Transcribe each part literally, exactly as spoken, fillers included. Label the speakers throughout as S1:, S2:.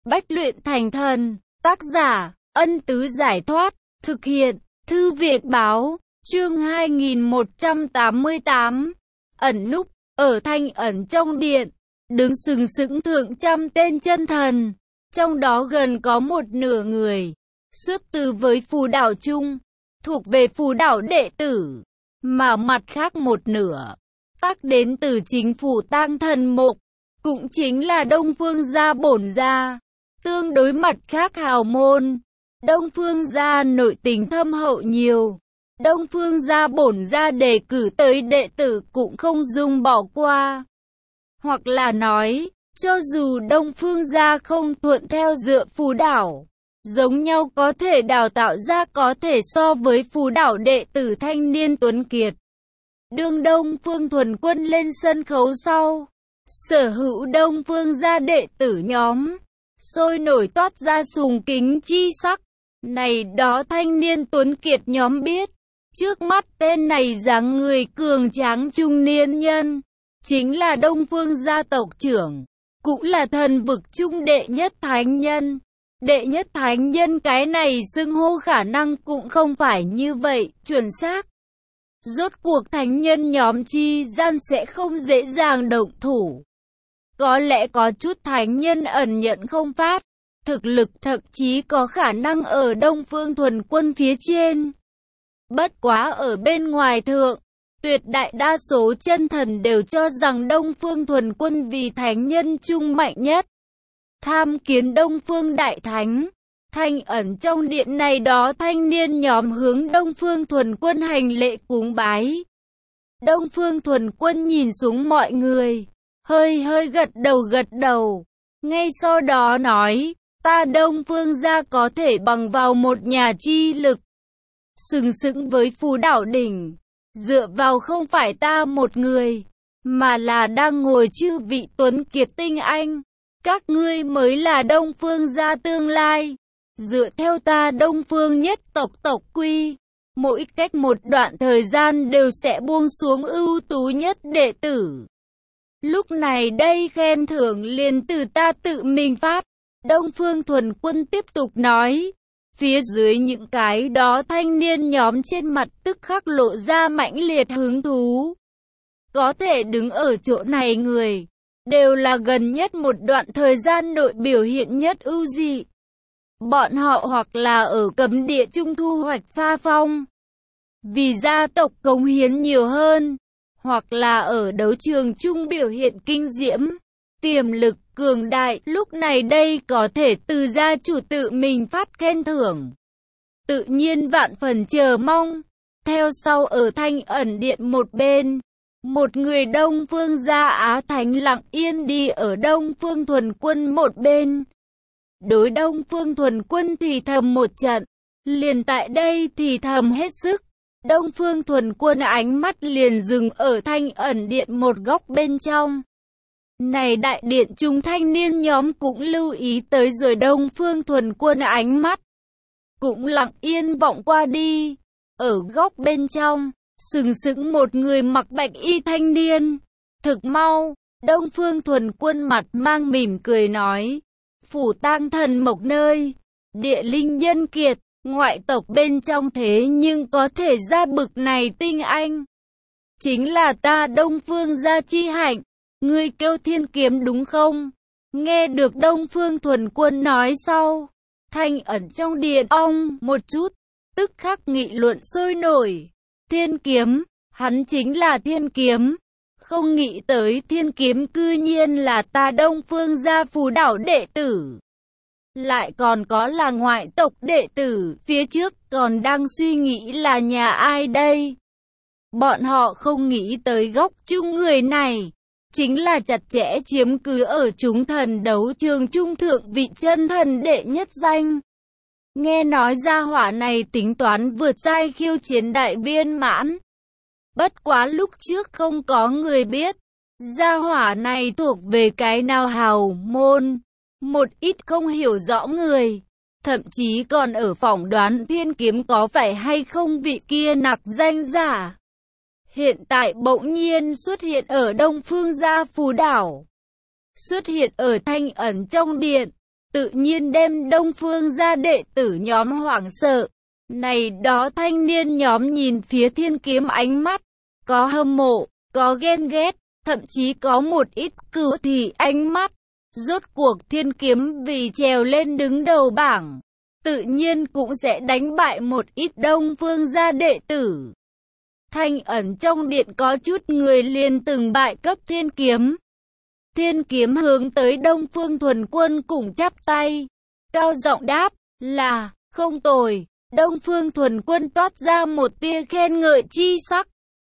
S1: Bách luyện thành thần, tác giả, Ân Tứ Giải Thoát, thực hiện, Thư viện Báo, chương hai nghìn một trăm tám mươi tám, ẩn núp, ở thanh ẩn trong điện, đứng sừng sững thượng trăm tên chân thần, trong đó gần có một nửa người, xuất từ với phù đảo chung, thuộc về phù đảo đệ tử, mà mặt khác một nửa, tác đến từ chính phủ Tang Thần Mục, cũng chính là Đông Phương gia bổn gia. Tương đối mặt khác hào môn, Đông Phương gia nội tình thâm hậu nhiều. Đông Phương gia bổn gia đề cử tới đệ tử cũng không dung bỏ qua. Hoặc là nói, cho dù Đông Phương gia không thuận theo dựa phù đảo, giống nhau có thể đào tạo ra có thể so với phù đảo đệ tử thanh niên tuấn kiệt. Đương Đông Phương Thuần Quân lên sân khấu sau, sở hữu Đông Phương gia đệ tử nhóm sôi nổi toát ra sùng kính chi sắc. Này đó thanh niên tuấn kiệt nhóm biết, trước mắt tên này dáng người cường tráng trung niên nhân, chính là Đông Phương gia tộc trưởng, cũng là thần vực trung đệ nhất thánh nhân. Đệ nhất thánh nhân cái này xưng hô khả năng cũng không phải như vậy, chuẩn xác. Rốt cuộc thánh nhân nhóm chi gian sẽ không dễ dàng động thủ. Có lẽ có chút thánh nhân ẩn nhận không phát, thực lực thậm chí có khả năng ở Đông Phương Thuần Quân phía trên. Bất quá ở bên ngoài thượng, tuyệt đại đa số chân thần đều cho rằng Đông Phương Thuần Quân vì thánh nhân trung mạnh nhất. Tham kiến Đông Phương Đại Thánh, thanh ẩn trong điện này đó thanh niên nhóm hướng Đông Phương Thuần Quân hành lễ cúng bái. Đông Phương Thuần Quân nhìn xuống mọi người, hơi hơi gật đầu gật đầu, ngay sau đó nói, ta Đông Phương gia có thể bằng vào một nhà chi lực, sừng sững với phù đảo đỉnh, dựa vào không phải ta một người, mà là đang ngồi chư vị tuấn kiệt tinh anh, các ngươi mới là Đông Phương gia tương lai, dựa theo ta Đông Phương nhất tộc tộc quy, mỗi cách một đoạn thời gian đều sẽ buông xuống ưu tú nhất đệ tử. Lúc này đây khen thưởng liền từ ta tự mình phát. Đông Phương Thuần Quân tiếp tục nói. Phía dưới những cái đó thanh niên nhóm trên mặt tức khắc lộ ra mãnh liệt hứng thú. Có thể đứng ở chỗ này người, đều là gần nhất một đoạn thời gian nội biểu hiện nhất ưu dị. Bọn họ hoặc là ở cấm địa trung thu hoạch pha phong, vì gia tộc cống hiến nhiều hơn, hoặc là ở đấu trường chung biểu hiện kinh diễm, tiềm lực cường đại, lúc này đây có thể từ gia chủ tự mình phát khen thưởng. Tự nhiên vạn phần chờ mong. Theo sau ở thanh ẩn điện một bên, một người Đông Phương gia Á Thánh lặng yên đi ở Đông Phương Thuần Quân một bên. Đối Đông Phương Thuần Quân thì thầm một trận, liền tại đây thì thầm hết sức. Đông Phương Thuần Quân ánh mắt liền dừng ở thanh ẩn điện một góc bên trong. Này đại điện chúng thanh niên nhóm cũng lưu ý tới rồi Đông Phương Thuần Quân ánh mắt, cũng lặng yên vọng qua đi. Ở góc bên trong, sừng sững một người mặc bạch y thanh niên. Thực mau, Đông Phương Thuần Quân mặt mang mỉm cười nói, phủ Tang Thần Mộc nơi, địa linh nhân kiệt, ngoại tộc bên trong thế nhưng có thể ra bực này tinh anh. Chính là ta Đông Phương gia chi hạnh, ngươi kêu thiên kiếm đúng không? Nghe được Đông Phương Thuần Quân nói sau, thanh ẩn trong điện ong một chút, tức khắc nghị luận sôi nổi. Thiên kiếm, hắn chính là thiên kiếm. Không nghĩ tới thiên kiếm cư nhiên là ta Đông Phương gia phù đảo đệ tử. Lại còn có là ngoại tộc đệ tử, phía trước còn đang suy nghĩ là nhà ai đây. Bọn họ không nghĩ tới góc chung người này, chính là chặt chẽ chiếm cứ ở chúng thần đấu trường trung thượng vị chân thần đệ nhất danh. Nghe nói gia hỏa này tính toán vượt giai khiêu chiến đại viên mãn. Bất quá lúc trước không có người biết, gia hỏa này thuộc về cái nào hào môn. Một ít không hiểu rõ người, thậm chí còn ở phỏng đoán thiên kiếm có phải hay không vị kia nặc danh giả. Hiện tại bỗng nhiên xuất hiện ở Đông Phương gia phù đảo, xuất hiện ở thanh ẩn trong điện, tự nhiên đem Đông Phương gia đệ tử nhóm hoảng sợ. Này đó thanh niên nhóm nhìn phía Thiên Kiếm ánh mắt, có hâm mộ, có ghen ghét, thậm chí có một ít cừu thì ánh mắt. Rốt cuộc Thiên Kiếm vì trèo lên đứng đầu bảng, tự nhiên cũng sẽ đánh bại một ít Đông Phương gia đệ tử. Thanh ẩn trong điện có chút người liền từng bại cấp Thiên Kiếm. Thiên Kiếm hướng tới Đông Phương Thuần Quân cùng chắp tay, cao giọng đáp, là, không tồi. Đông Phương Thuần Quân toát ra một tia khen ngợi chi sắc.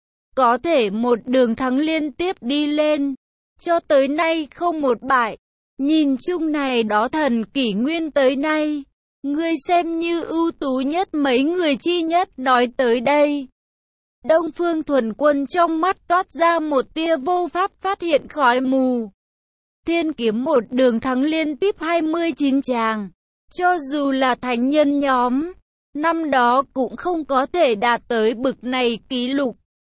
S1: Có thể một đường thắng liên tiếp đi lên, cho tới nay không một bại. Nhìn chung này đó thần kỷ nguyên tới nay, ngươi xem như ưu tú nhất mấy người chi nhất nói tới đây. Đông Phương Thuần Quân trong mắt toát ra một tia vô pháp phát hiện khói mù. Thiên Kiếm một đường thắng liên tiếp hai mươi chín tràng, cho dù là thánh nhân nhóm, năm đó cũng không có thể đạt tới bực này kỷ lục.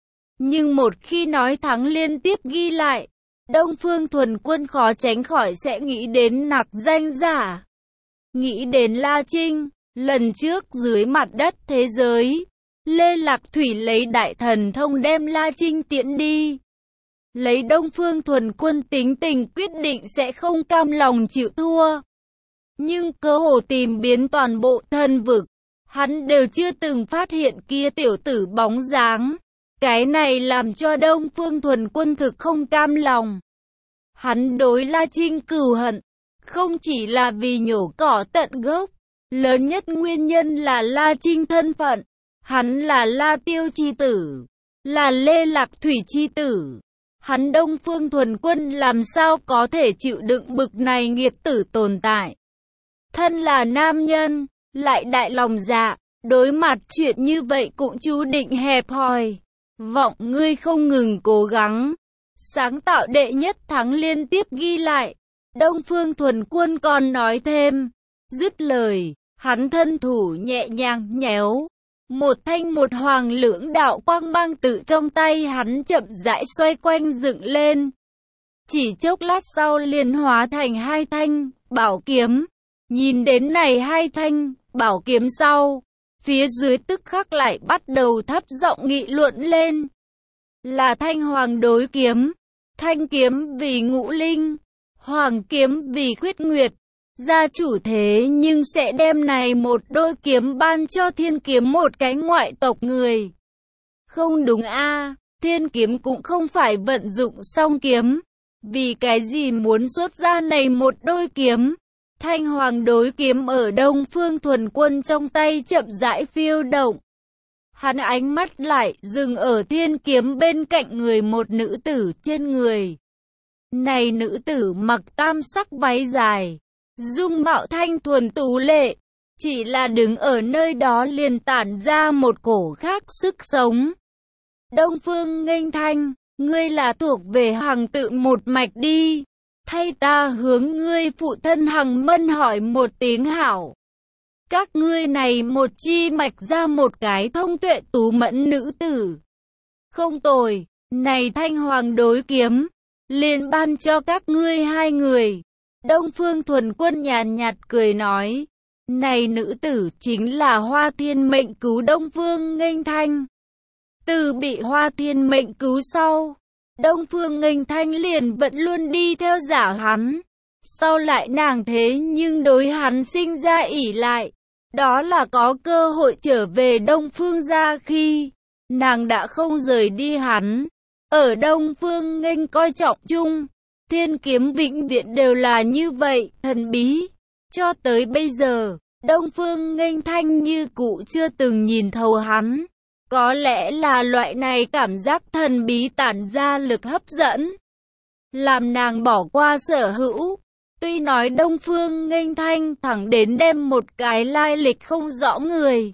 S1: Nhưng một khi nói thắng liên tiếp ghi lại, Đông Phương Thuần Quân khó tránh khỏi sẽ nghĩ đến nặc danh giả. Nghĩ đến La Trinh, lần trước dưới mặt đất thế giới, Lê Lạc Thủy lấy đại thần thông đem La Trinh tiễn đi. Lấy Đông Phương Thuần Quân tính tình quyết định sẽ không cam lòng chịu thua. Nhưng cơ hồ tìm biến toàn bộ thần vực, hắn đều chưa từng phát hiện kia tiểu tử bóng dáng. Cái này làm cho Đông Phương Thuần Quân thực không cam lòng. Hắn đối La Trinh cừu hận, không chỉ là vì nhổ cỏ tận gốc, lớn nhất nguyên nhân là La Trinh thân phận. Hắn là La Tiêu chi tử, là Lê Lạc Thủy chi tử. Hắn Đông Phương Thuần Quân làm sao có thể chịu đựng bực này nghiệt tử tồn tại. Thân là nam nhân, lại đại lòng dạ, đối mặt chuyện như vậy cũng chú định hẹp hòi. Vọng ngươi không ngừng cố gắng, sáng tạo đệ nhất thắng liên tiếp ghi lại. Đông Phương Thuần Quân còn nói thêm, dứt lời, hắn thân thủ nhẹ nhàng nhéo. Một thanh một hoàng lưỡng đạo quang mang tự trong tay hắn chậm rãi xoay quanh dựng lên. Chỉ chốc lát sau liền hóa thành hai thanh bảo kiếm. Nhìn đến này hai thanh bảo kiếm sau, phía dưới tức khắc lại bắt đầu thấp giọng nghị luận lên. Là thanh hoàng đối kiếm, thanh kiếm vì ngũ linh, hoàng kiếm vì khuyết nguyệt. Gia chủ thế nhưng sẽ đem này một đôi kiếm ban cho Thiên Kiếm một cái ngoại tộc người. Không đúng a, à, Thiên Kiếm cũng không phải vận dụng song kiếm. Vì cái gì muốn xuất ra này một đôi kiếm? Thanh hoàng đối kiếm ở Đông Phương Thuần Quân trong tay chậm rãi phiêu động. Hắn ánh mắt lại dừng ở Thiên Kiếm bên cạnh người một nữ tử trên người. Này nữ tử mặc tam sắc váy dài, dung mạo thanh thuần tú lệ, chỉ là đứng ở nơi đó liền tản ra một cổ khác sức sống. Đông Phương Nghênh Thanh, ngươi là thuộc về Hằng tự một mạch đi, thay ta hướng ngươi phụ thân Hằng Mân hỏi một tiếng hảo. Các ngươi này một chi mạch ra một cái thông tuệ tú mẫn nữ tử. Không tồi, này thanh hoàng đối kiếm, liền ban cho các ngươi hai người. Đông Phương Thuần Quân nhàn nhạt cười nói, này nữ tử chính là Hoa Thiên mệnh cứu Đông Phương Nghênh Thanh. Từ bị Hoa Thiên mệnh cứu sau, Đông Phương Nghênh Thanh liền vẫn luôn đi theo giả hắn. Sau lại nàng thế nhưng đối hắn sinh ra ỷ lại, đó là có cơ hội trở về Đông Phương gia khi nàng đã không rời đi hắn. Ở Đông Phương Nghênh coi trọng chung, Thiên Kiếm vĩnh viễn đều là như vậy, thần bí. Cho tới bây giờ, Đông Phương Nghênh Thanh như cũ chưa từng nhìn thấu hắn. Có lẽ là loại này cảm giác thần bí tản ra lực hấp dẫn, làm nàng bỏ qua sở hữu. Tuy nói Đông Phương Nghênh Thanh thẳng đến đem một cái lai lịch không rõ người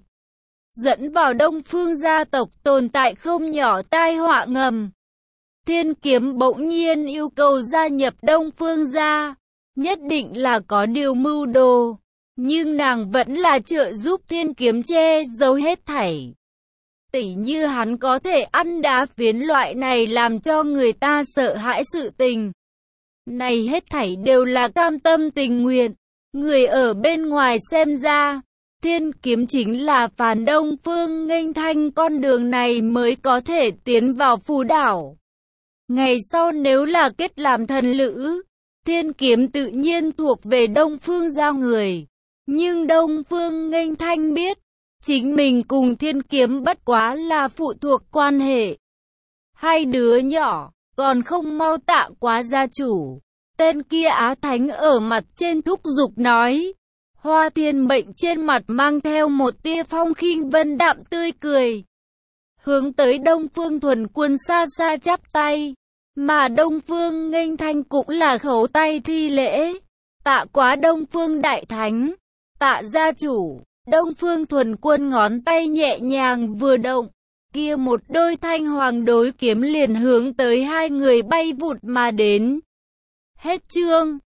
S1: dẫn vào Đông Phương gia tộc tồn tại không nhỏ tai họa ngầm. Thiên Kiếm bỗng nhiên yêu cầu gia nhập Đông Phương gia, nhất định là có điều mưu đồ, nhưng nàng vẫn là trợ giúp Thiên Kiếm che giấu hết thảy. Tỉ như hắn có thể ăn đá phiến loại này làm cho người ta sợ hãi sự tình. Này hết thảy đều là cam tâm tình nguyện. Người ở bên ngoài xem ra, thiên kiếm chính là phản Đông Phương Nghênh Thanh, con đường này mới có thể tiến vào phù đảo. Ngày sau nếu là kết làm thần lữ, thiên kiếm tự nhiên thuộc về Đông Phương gia người. Nhưng Đông Phương Nghênh Thanh biết, chính mình cùng thiên kiếm bất quá là phụ thuộc quan hệ. Hai đứa nhỏ, còn không mau tạ quá gia chủ. Tên kia Á Thánh ở mặt trên thúc giục nói. Hoa Thiên Mệnh trên mặt mang theo một tia phong khinh vân đạm tươi cười. Hướng tới Đông Phương Thuần Quân xa xa chắp tay. Mà Đông Phương Nghênh Thanh cũng là khấu tay thi lễ. Tạ quá Đông Phương Đại Thánh. Tạ gia chủ. Đông Phương Thuần Quân ngón tay nhẹ nhàng vừa động. Kia một đôi thanh hoàng đối kiếm liền hướng tới hai người bay vụt mà đến. Hết chương.